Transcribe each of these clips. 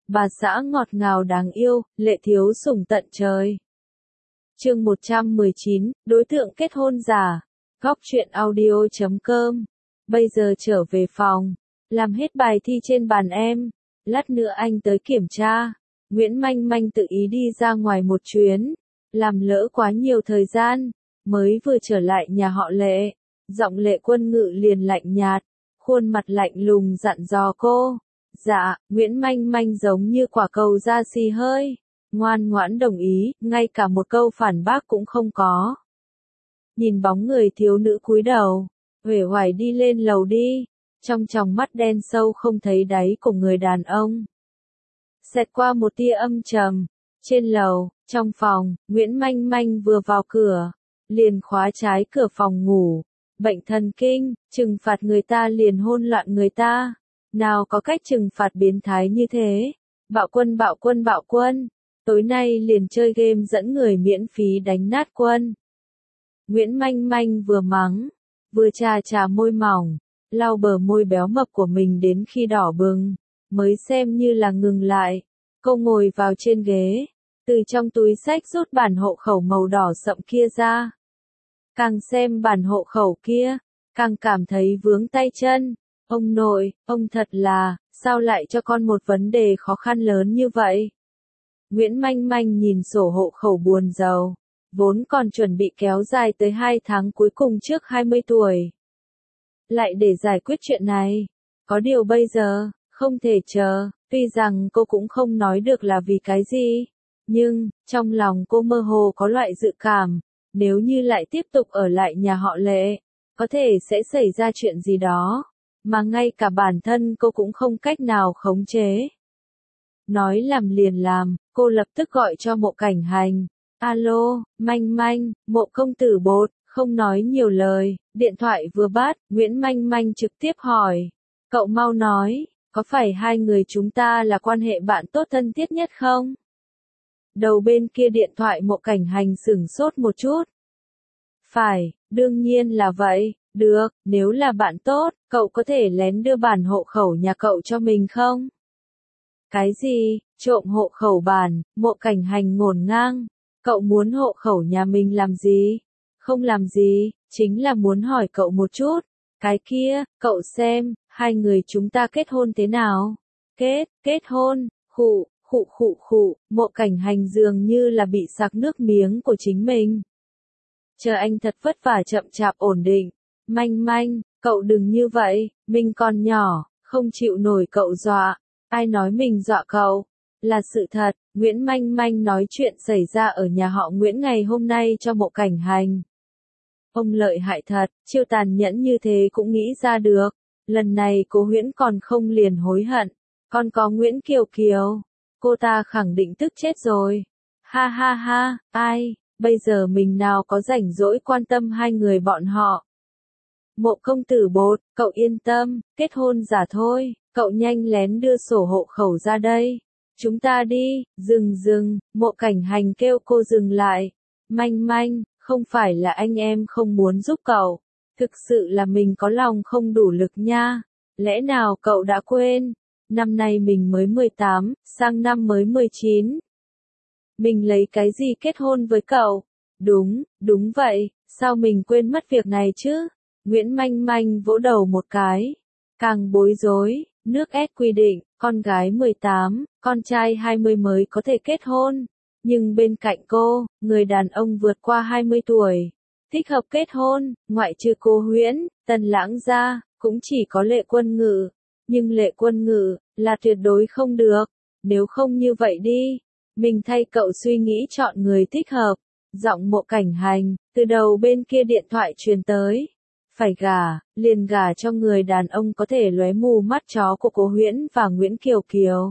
bà xã ngọt ngào đáng yêu, lệ thiếu sủng tận trời. Chương 119, đối tượng kết hôn giả. Góc truyện audio.com. Bây giờ trở về phòng, làm hết bài thi trên bàn em, lát nữa anh tới kiểm tra. Nguyễn Manh Manh tự ý đi ra ngoài một chuyến, làm lỡ quá nhiều thời gian, mới vừa trở lại nhà họ Lệ, giọng Lệ Quân Ngự liền lạnh nhạt, khuôn mặt lạnh lùng dặn dò cô. Dạ, Nguyễn Manh Manh giống như quả cầu da xì hơi, ngoan ngoãn đồng ý, ngay cả một câu phản bác cũng không có. Nhìn bóng người thiếu nữ cúi đầu, uể oải đi lên lầu đi, trong tròng mắt đen sâu không thấy đáy của người đàn ông. Xẹt qua một tia âm trầm, trên lầu, trong phòng, Nguyễn Manh Manh vừa vào cửa, liền khóa trái cửa phòng ngủ. Bệnh thần kinh, trừng phạt người ta liền hôn loạn người ta. Nào có cách trừng phạt biến thái như thế. Bạo quân bạo quân bạo quân. Tối nay liền chơi game dẫn người miễn phí đánh nát quân. Nguyễn Manh Manh vừa mắng, vừa chà chà môi mỏng, lau bờ môi béo mập của mình đến khi đỏ bừng, mới xem như là ngừng lại. Cô ngồi vào trên ghế, từ trong túi xách rút bản hộ khẩu màu đỏ sậm kia ra. Càng xem bản hộ khẩu kia, càng cảm thấy vướng tay chân. Ông nội, ông thật là, sao lại cho con một vấn đề khó khăn lớn như vậy? Nguyễn Manh Manh nhìn sổ hộ khẩu buồn rầu, vốn còn chuẩn bị kéo dài tới 2 tháng cuối cùng trước 20 tuổi. Lại để giải quyết chuyện này, có điều bây giờ, không thể chờ, tuy rằng cô cũng không nói được là vì cái gì, nhưng, trong lòng cô mơ hồ có loại dự cảm, nếu như lại tiếp tục ở lại nhà họ Lệ, có thể sẽ xảy ra chuyện gì đó, mà ngay cả bản thân cô cũng không cách nào khống chế. Nói làm liền làm, cô lập tức gọi cho Mộ Cảnh Hành. Alo, Manh Manh, Mộ công tử bột, không nói nhiều lời, điện thoại vừa bắt, Nguyễn Manh Manh trực tiếp hỏi. Cậu mau nói, có phải hai người chúng ta là quan hệ bạn tốt thân thiết nhất không? Đầu bên kia điện thoại Mộ Cảnh Hành sửng sốt một chút. Phải, đương nhiên là vậy, được, nếu là bạn tốt, cậu có thể lén đưa bản hộ khẩu nhà cậu cho mình không? Cái gì, trộm hộ khẩu bản, Mộ Cảnh Hành ngổn ngang, cậu muốn hộ khẩu nhà mình làm gì? Không làm gì, chính là muốn hỏi cậu một chút, cái kia, cậu xem, hai người chúng ta kết hôn thế nào? Kết hôn, khụ, Mộ Cảnh Hành dường như là bị sặc nước miếng của chính mình. Chờ anh thật vất vả chậm chạp ổn định. Manh Manh, cậu đừng như vậy, mình còn nhỏ, không chịu nổi cậu dọa. Ai nói mình dọa cậu? Là sự thật, Nguyễn Manh Manh nói chuyện xảy ra ở nhà họ Nguyễn ngày hôm nay cho Mộ Cảnh Hành. Ông lợi hại thật, chiêu tàn nhẫn như thế cũng nghĩ ra được. Lần này cô Nguyễn còn không liền hối hận. Còn có Nguyễn Kiều Kiều, cô ta khẳng định tức chết rồi. Ha ha ha, ai, bây giờ mình nào có rảnh rỗi quan tâm hai người bọn họ. Mộ công tử bột, cậu yên tâm, kết hôn giả thôi, cậu nhanh lén đưa sổ hộ khẩu ra đây. Chúng ta đi, dừng, Mộ Cảnh Hành kêu cô dừng lại. Manh Manh, không phải là anh em không muốn giúp cậu, thực sự là mình có lòng không đủ lực nha. Lẽ nào cậu đã quên, năm nay mình mới 18, sang năm mới 19. Mình lấy cái gì kết hôn với cậu? Đúng vậy, sao mình quên mất việc này chứ? Nguyễn Manh Manh vỗ đầu một cái, càng bối rối, nước ép quy định, con gái 18, con trai 20 mới có thể kết hôn, nhưng bên cạnh cô, người đàn ông vượt qua 20 tuổi, thích hợp kết hôn, ngoại trừ cô Huyễn, Tần Lãng ra, cũng chỉ có Lệ Quân Ngự, nhưng Lệ Quân Ngự, là tuyệt đối không được, nếu không như vậy đi, mình thay cậu suy nghĩ chọn người thích hợp. Giọng Mộ Cảnh Hành, từ đầu bên kia điện thoại truyền tới. Phải gả, liền gả cho người đàn ông có thể lóe mù mắt chó của cô Huyễn và Nguyễn Kiều Kiều.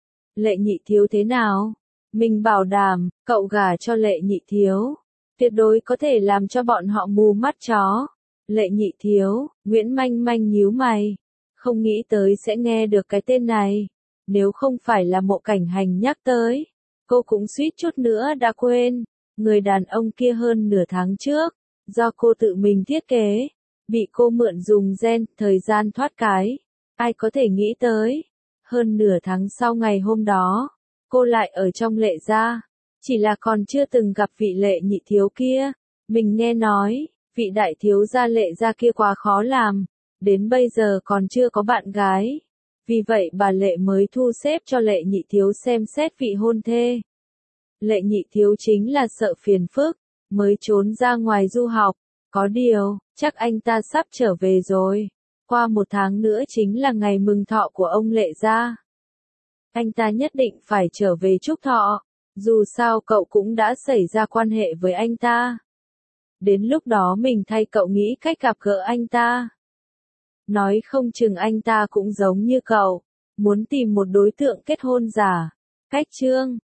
Lệ Nhị Thiếu thế nào? Mình bảo đảm, cậu gả cho Lệ Nhị Thiếu, tuyệt đối có thể làm cho bọn họ mù mắt chó. Lệ Nhị Thiếu, Nguyễn Manh Manh nhíu mày, không nghĩ tới sẽ nghe được cái tên này. Nếu không phải là Mộ Cảnh Hành nhắc tới, cô cũng suýt chút nữa đã quên. Người đàn ông kia hơn nửa tháng trước, do cô tự mình thiết kế, bị cô mượn dùng gen, thời gian thoát cái. Ai có thể nghĩ tới, Hơn nửa tháng sau ngày hôm đó, cô lại ở trong Lệ gia, chỉ là còn chưa từng gặp vị Lệ nhị thiếu kia. Mình nghe nói, vị đại thiếu gia Lệ gia kia quá khó làm, đến bây giờ còn chưa có bạn gái. Vì vậy bà Lệ mới thu xếp cho Lệ nhị thiếu xem xét vị hôn thê. Lệ nhị thiếu chính là sợ phiền phức, mới trốn ra ngoài du học. Có điều, chắc anh ta sắp trở về rồi. Qua 1 tháng nữa chính là ngày mừng thọ của ông Lệ gia. Anh ta nhất định phải trở về chúc thọ. Dù sao cậu cũng đã xảy ra quan hệ với anh ta. Đến lúc đó mình thay cậu nghĩ cách gặp gỡ anh ta. Nói không chừng anh ta cũng giống như cậu, muốn tìm một đối tượng kết hôn giả. Cách chương